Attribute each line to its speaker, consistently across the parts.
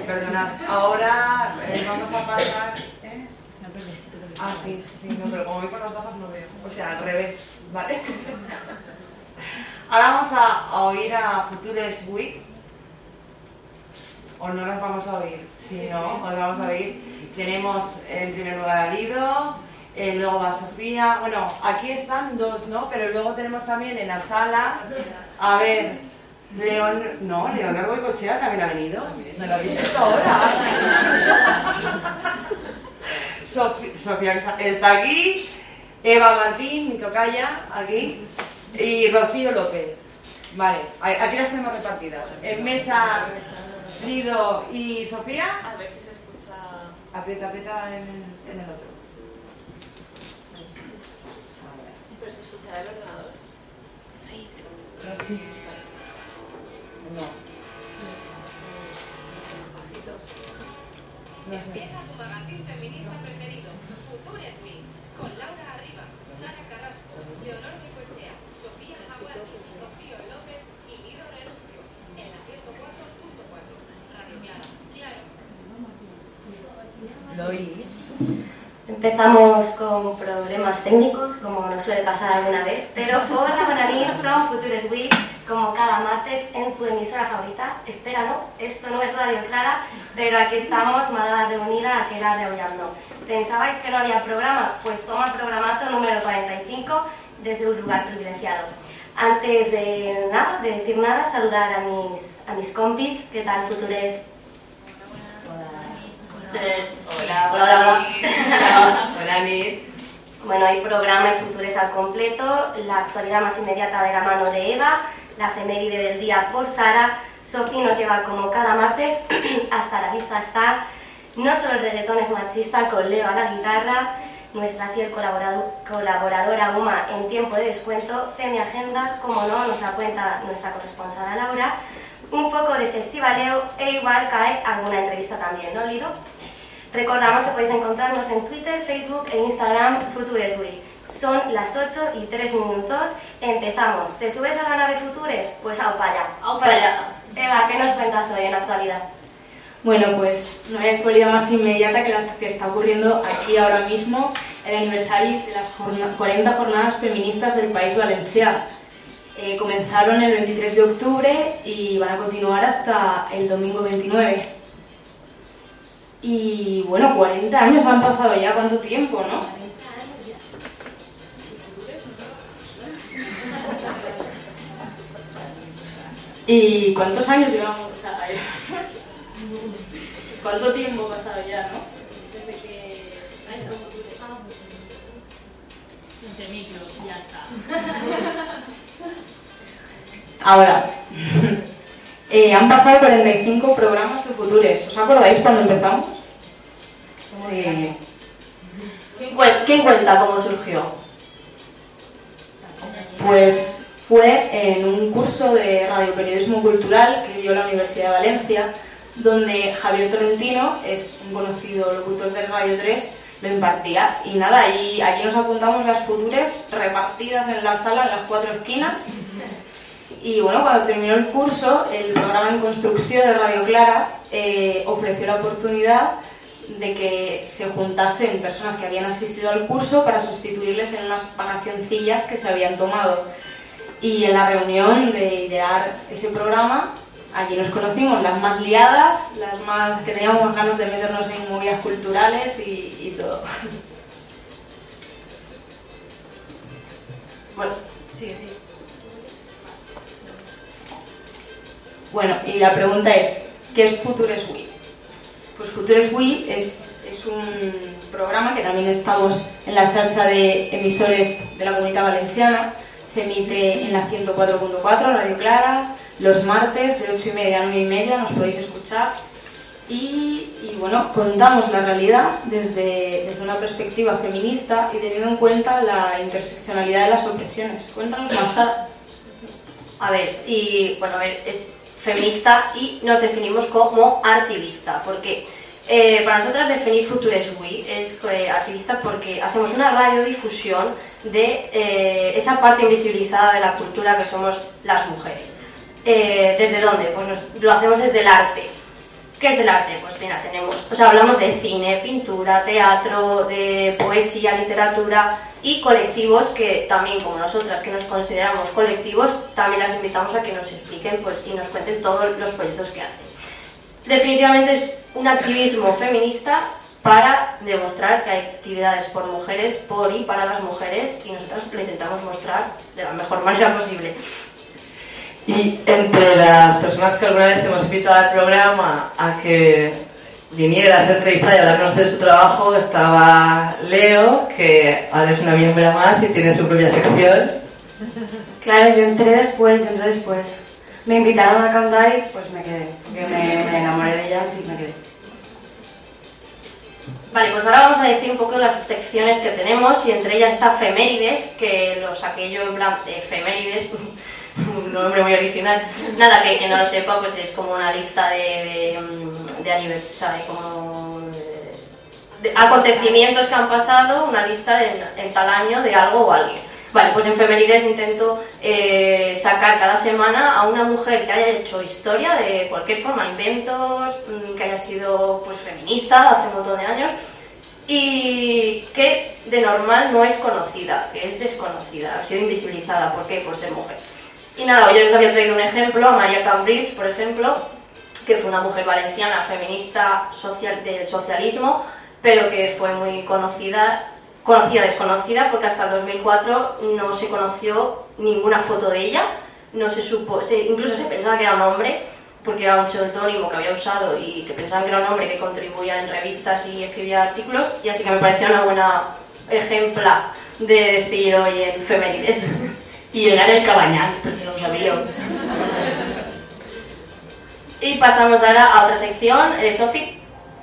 Speaker 1: Perdonad. Ahora vamos a pasar... Ah, sí, no, pero como voy con las gafas no veo. O sea, al revés, ¿vale? Ahora vamos a oír a Futures Week. ¿O no las vamos a oír? Sí, ¿no? Os vamos a oír. Tenemos en primer lugar a Lido, luego va Sofía. Bueno, aquí están dos, ¿no? Pero luego tenemos también en la sala, a ver, Leonor Goicoechea también ha venido. ¿Me lo habéis visto ahora? Sofía está aquí, Eva Martín, mi tocaya, aquí, y Rocío López. Vale, aquí las tenemos repartidas. En mesa, Lido y Sofía.
Speaker 2: A ver si se escucha.
Speaker 1: Aprieta en el otro.
Speaker 2: ¿Pero se escuchará el ordenador? Sí.
Speaker 1: Sí. No.
Speaker 3: Empieza tu magazine feminista preferido, Futures Week, con Laura Arribas, Sara Carrasco, Leonor Goicoechea, Sofía Jaguar, Rocío López y Lido Renuncio, en la 104.4, Radio Clara.
Speaker 1: ¿Lo oís?
Speaker 4: Empezamos con problemas técnicos, como nos suele pasar alguna vez, pero hola, buenas noches, con Futures Week, como cada martes en tu emisora favorita. Espera, no, esto no es Radio Clara, pero aquí estamos, Málaga reunida, aquella reollando. ¿Pensabais que no había programa? Pues toma programazo número 45 desde un lugar privilegiado. Antes de decir nada, saludar a mis compis. ¿Qué tal, Futures? Hola. Bueno, hay programa y Futures al completo, la actualidad más inmediata de la mano de Eva, la efeméride del día por Sara. Sofi nos lleva como cada martes, hasta la vista está, no solo el reggaetón es machista, con Leo a la guitarra, nuestra fiel colaboradora Uma en tiempo de descuento, Femi Agenda, como no, nos la cuenta nuestra corresponsal Laura, un poco de festivaleo e igual cae alguna entrevista también, ¿no, Lido? Recordamos que podéis encontrarnos en Twitter, Facebook e Instagram Futures Week. Son las 8:03. Empezamos. ¿Te subes a la nave Futures? Pues au para allá. Eva, ¿qué nos cuentas hoy en la actualidad?
Speaker 5: Bueno, pues no hay actualidad más inmediata que la que está ocurriendo aquí ahora mismo, el aniversario de las 40 jornadas feministas del País Valencià. Comenzaron el 23 de octubre y van a continuar hasta el domingo 29. Y bueno, 40 años han pasado ya, ¿cuánto tiempo, no? ¿Y cuántos años llevamos? ¿Cuánto tiempo ha pasado ya, no? Desde que...
Speaker 3: Sin micros, ya está.
Speaker 5: Ahora, han pasado 45 programas de Futures. ¿Os acordáis cuando empezamos?
Speaker 4: Sí. ¿Quién cuenta cómo surgió?
Speaker 5: Pues fue en un curso de radioperiodismo cultural que dio la Universidad de Valencia, donde Javier Tolentino, es un conocido locutor de Radio 3, lo impartía. Y nada, allí nos apuntamos las Futures repartidas en la sala, en las 4 esquinas. Y bueno, cuando terminó el curso, el programa en construcción de Radio Clara ofreció la oportunidad de que se juntasen personas que habían asistido al curso para sustituirles en unas vacacioncillas que se habían tomado. Y en la reunión de idear ese programa, allí nos conocimos las más liadas, las más que teníamos ganas de meternos en movidas culturales y todo.
Speaker 4: Bueno, sí.
Speaker 5: Bueno, y la pregunta es, ¿qué es Futures Week? Pues Futures Week es un programa que también estamos en la salsa de emisores de la Comunidad Valenciana. Se emite en la 104.4, Radio Clara, los martes de 8:30 a 9:30, nos podéis escuchar. Y bueno, contamos la realidad desde una perspectiva feminista y teniendo en cuenta la interseccionalidad de las opresiones. Cuéntanos más, Sara.
Speaker 4: A ver, es feminista y nos definimos como activista, porque para nosotras definir Futures Week es activista porque hacemos una radiodifusión de esa parte invisibilizada de la cultura que somos las mujeres. ¿Desde dónde? Pues lo hacemos desde el arte. ¿Qué es el arte? Pues mira, hablamos de cine, pintura, teatro, de poesía, literatura y colectivos que también, como nosotras que nos consideramos colectivos, también las invitamos a que nos expliquen y nos cuenten todos los proyectos que hacen. Definitivamente es un activismo feminista para demostrar que hay actividades por mujeres, por y para las mujeres, y nosotras lo intentamos mostrar de la mejor manera posible.
Speaker 1: Y entre las personas que alguna vez hemos invitado al programa a que viniera a ser entrevistada y hablarnos de su trabajo, estaba Leo, que ahora es una miembro más y tiene su propia sección.
Speaker 5: Claro, yo entré después. Me invitaron a Candai, pues me quedé, porque me enamoré de ellas y me quedé.
Speaker 4: Vale, pues ahora vamos a decir un poco las secciones que tenemos, y entre ellas está Femérides, que lo saqué yo en plan de Femérides, un nombre muy original. Nada, que no lo sepa, pues es como una lista de aniversarios, de acontecimientos que han pasado, una lista en tal año de algo o alguien. Vale, pues en Femérides intento sacar cada semana a una mujer que haya hecho historia de cualquier forma, inventos, que haya sido pues feminista hace un montón de años y que de normal no es conocida, que es desconocida, ha sido invisibilizada. ¿Por qué? Por ser mujer. Y nada, yo les había traído un ejemplo, a María Cambrils, por ejemplo, que fue una mujer valenciana feminista del socialismo, pero que fue muy conocida, desconocida, porque hasta el 2004 no se conoció ninguna foto de ella, no se supo, incluso se pensaba que era un hombre, porque era un seudónimo que había usado y que pensaban que era un hombre que contribuía en revistas y escribía artículos, y así que me parecía una buena ejempla de decir hoy en Femérides.
Speaker 6: Y era el Cabañal, pero si no lo sabía.
Speaker 4: Y pasamos ahora a otra sección, Sofi.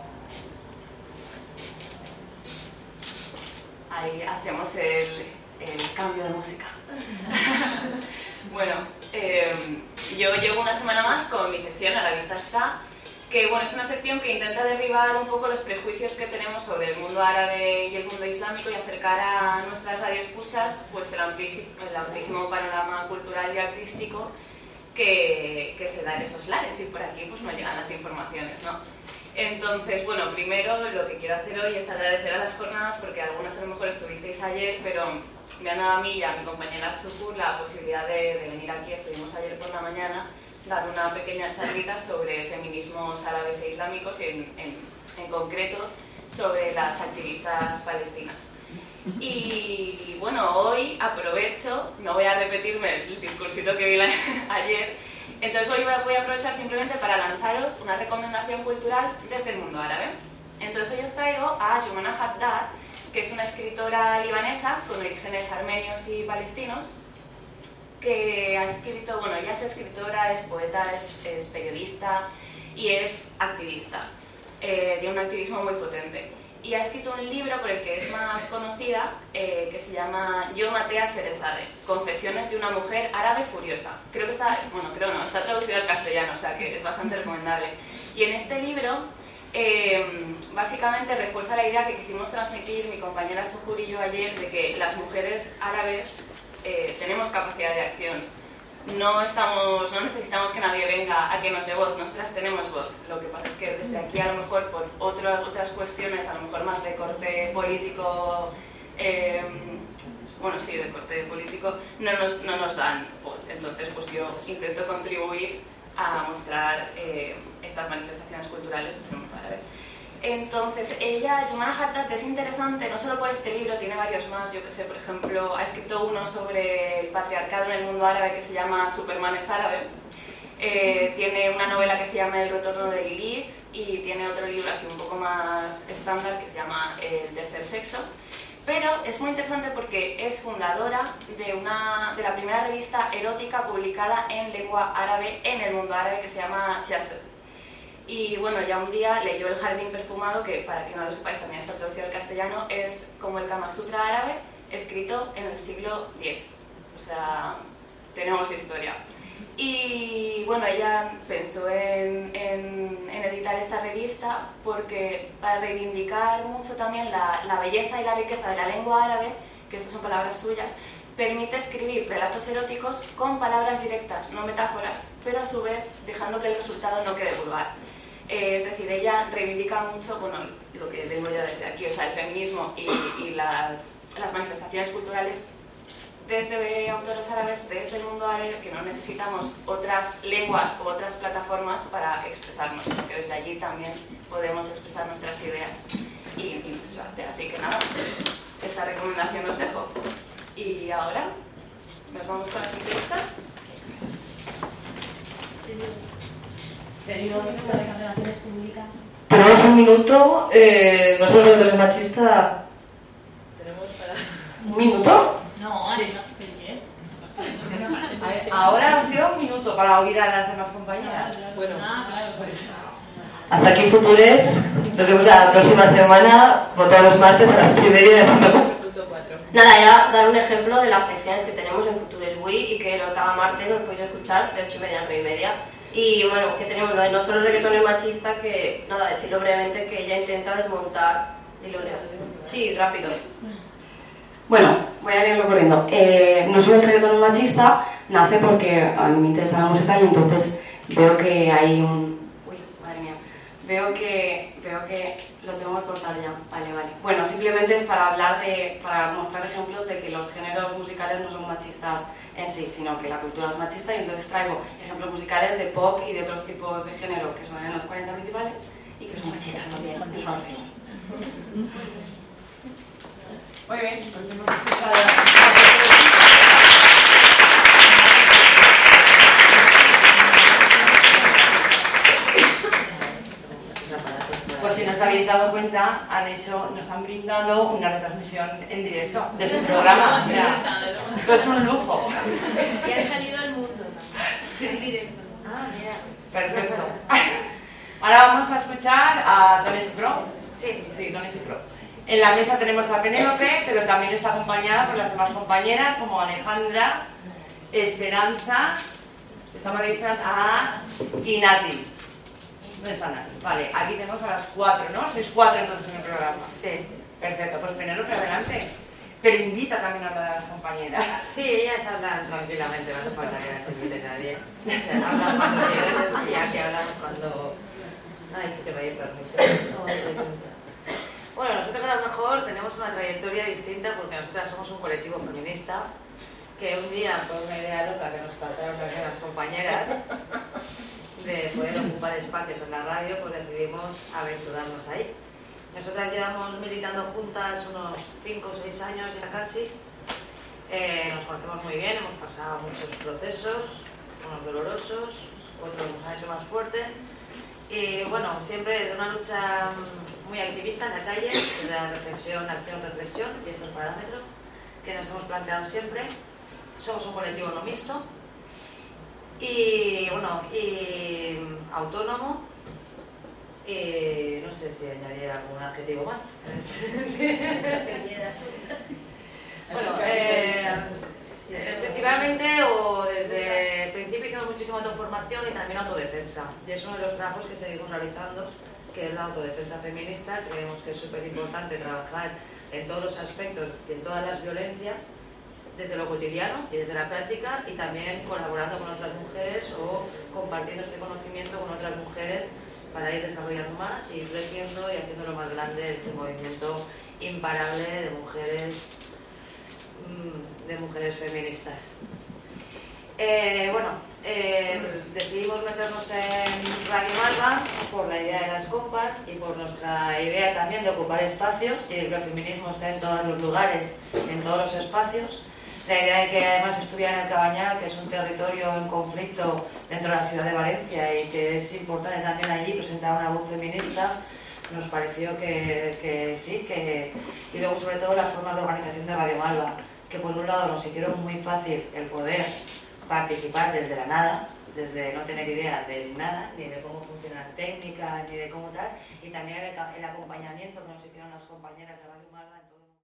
Speaker 2: Ahí hacemos el cambio de música. Bueno, yo llevo una semana más con mi sección A la vista está, que bueno, es una sección que intenta derribar un poco los prejuicios que tenemos sobre el mundo árabe y el mundo islámico y acercar a nuestras radioescuchas pues el amplísimo panorama cultural y artístico que se da en esos lares, y por aquí pues nos llegan las informaciones, ¿no? Entonces, bueno, primero lo que quiero hacer hoy es agradecer a las jornadas, porque algunas a lo mejor estuvisteis ayer, pero me han dado a mí y a mi compañera Sukur la posibilidad de venir aquí. Estuvimos ayer por la mañana dar una pequeña charlita sobre feminismos árabes e islámicos y en concreto sobre las activistas palestinas. Y bueno, hoy aprovecho, no voy a repetirme el discursito que di ayer, entonces hoy voy a aprovechar simplemente para lanzaros una recomendación cultural desde el mundo árabe. Entonces hoy os traigo a Jumana Haddad, que es una escritora libanesa con orígenes armenios y palestinos, que ha escrito, bueno, ella es escritora, es poeta, es periodista y es activista, de un activismo muy potente. Y ha escrito un libro por el que es más conocida, que se llama Yo maté a Sherezade, Confesiones de una mujer árabe furiosa. Creo que está, bueno, creo no, está traducido al castellano, o sea que es bastante recomendable. Y en este libro, básicamente refuerza la idea que quisimos transmitir mi compañera Sukur y yo ayer, de que las mujeres árabes tenemos capacidad de acción. No necesitamos que nadie venga a que nos dé voz, nosotras tenemos voz. Lo que pasa es que desde aquí, a lo mejor por otras cuestiones, a lo mejor más de corte político, de corte político, no nos dan voz. Entonces, pues yo intento contribuir a mostrar estas manifestaciones culturales desde el mundo árabe. Entonces, Jumana Haddad, es interesante, no solo por este libro, tiene varios más. Yo que sé, por ejemplo, ha escrito uno sobre el patriarcado en el mundo árabe que se llama Superman es árabe. Tiene una novela que se llama El retorno de Lilith, y tiene otro libro así un poco más estándar que se llama El tercer sexo. Pero es muy interesante porque es fundadora de la primera revista erótica publicada en lengua árabe en el mundo árabe, que se llama Jazr. Y bueno, ya un día leyó El jardín perfumado, que para quien no lo sepáis también está traducido al castellano, es como el Kama Sutra árabe, escrito en el siglo X. O sea, tenemos historia. Y bueno, ella pensó en editar esta revista porque para reivindicar mucho también la belleza y la riqueza de la lengua árabe, que estas son palabras suyas, permite escribir relatos eróticos con palabras directas, no metáforas, pero a su vez dejando que el resultado no quede vulgar. Es decir, ella reivindica mucho, bueno, lo que vengo yo desde aquí, o sea, el feminismo y las manifestaciones culturales desde autores árabes, desde el mundo árabe, que no necesitamos otras lenguas o otras plataformas para expresarnos, porque desde allí también podemos expresar nuestras ideas y nuestro arte. Así que nada, esta recomendación os dejo. Y ahora nos vamos con las entrevistas.
Speaker 1: Tenemos un minuto, no somos nosotros machista.
Speaker 7: Tenemos para...
Speaker 1: ¿Un minuto?
Speaker 6: No,
Speaker 1: Sí.
Speaker 6: no,
Speaker 1: Ahora os dio un minuto para oír a las demás compañeras.
Speaker 7: Bueno,
Speaker 6: claro, pues.
Speaker 1: Hasta aquí Futures, nos vemos la próxima semana, como todos los martes a las 8:30.
Speaker 7: punto 4.
Speaker 4: Nada, ya dar un ejemplo de las secciones que tenemos en Futures Wii y que cada martes nos podéis escuchar de 8:30 a 9:30. Y bueno, que tenemos no solo el reggaetón es machista, que nada, decirlo brevemente que ella intenta desmontar. Dilo, Leo. Sí, rápido.
Speaker 5: Bueno, voy a leerlo corriendo. No solo el reggaetón machista nace porque a mí me interesa la música y entonces veo que hay un... Uy, madre mía. Veo que lo tengo que cortar ya. Vale. Bueno, simplemente es para para mostrar ejemplos de que los géneros musicales no son machistas en sí, sino que la cultura es machista y entonces traigo ejemplos musicales de pop y de otros tipos de género que son en los 40 principales y que son machistas también. Es fácil.
Speaker 1: Muy bien, pues hemos escuchado. Pues si no os habéis dado cuenta, nos han brindado una retransmisión en directo de su programa. O sea, esto es un lujo.
Speaker 8: Y han salido al mundo en directo.
Speaker 1: Ah, mira. Perfecto. Ahora vamos a escuchar a Dones y Pro. Sí, Dones y Pro. En la mesa tenemos a Penélope, pero también está acompañada por las demás compañeras como Alejandra, Esperanza, y Nati. ¿Dónde está Nati? Vale, aquí tenemos a las 4, ¿no? Sois 4 entonces en el programa.
Speaker 8: Sí.
Speaker 1: Perfecto, pues Penélope, adelante. Pero invita también a una de las compañeras.
Speaker 8: Sí, ellas hablan tranquilamente, no hace falta que las invite nadie. O sea, hablan cuando quieren y aquí hablamos cuando... Ay, que te vaya permiso. Bueno, nosotros a lo mejor tenemos una trayectoria distinta porque nosotras somos un colectivo feminista que un día, por una idea loca que nos pasaron también las compañeras de poder ocupar espacios en la radio, pues decidimos aventurarnos ahí. Nosotras llevamos militando juntas unos 5 o 6 años ya casi. Nos conocemos muy bien, hemos pasado muchos procesos, unos dolorosos, otros nos han hecho más fuertes. Y bueno, siempre de una lucha muy activista en la calle, de la reflexión, acción, reflexión y estos parámetros que nos hemos planteado siempre. Somos un colectivo no mixto y bueno, y autónomo. No sé si añadir algún adjetivo más. Bueno, principalmente o desde el principio hicimos muchísima autoformación y también autodefensa. Y es uno de los trabajos que seguimos realizando, que es la autodefensa feminista. Creemos que es súper importante trabajar en todos los aspectos y en todas las violencias, desde lo cotidiano y desde la práctica, y también colaborando con otras mujeres o compartiendo este conocimiento con otras mujeres para ir desarrollando más y creciendo y haciéndolo más grande este movimiento imparable de mujeres feministas. Decidimos meternos en Radio Malva por la idea de las compas y por nuestra idea también de ocupar espacios y de que el feminismo esté en todos los lugares, en todos los espacios. La idea de que además estuviera en el Cabañal, que es un territorio en conflicto dentro de la ciudad de Valencia y que es importante también allí presentar una voz feminista, nos pareció que sí, y luego sobre todo las formas de organización de Radio Malva, que por un lado nos hicieron muy fácil el poder participar desde la nada, desde no tener idea de nada, ni de cómo funciona la técnica, ni de cómo tal, y también el acompañamiento que nos hicieron las compañeras de Radio Malva en todo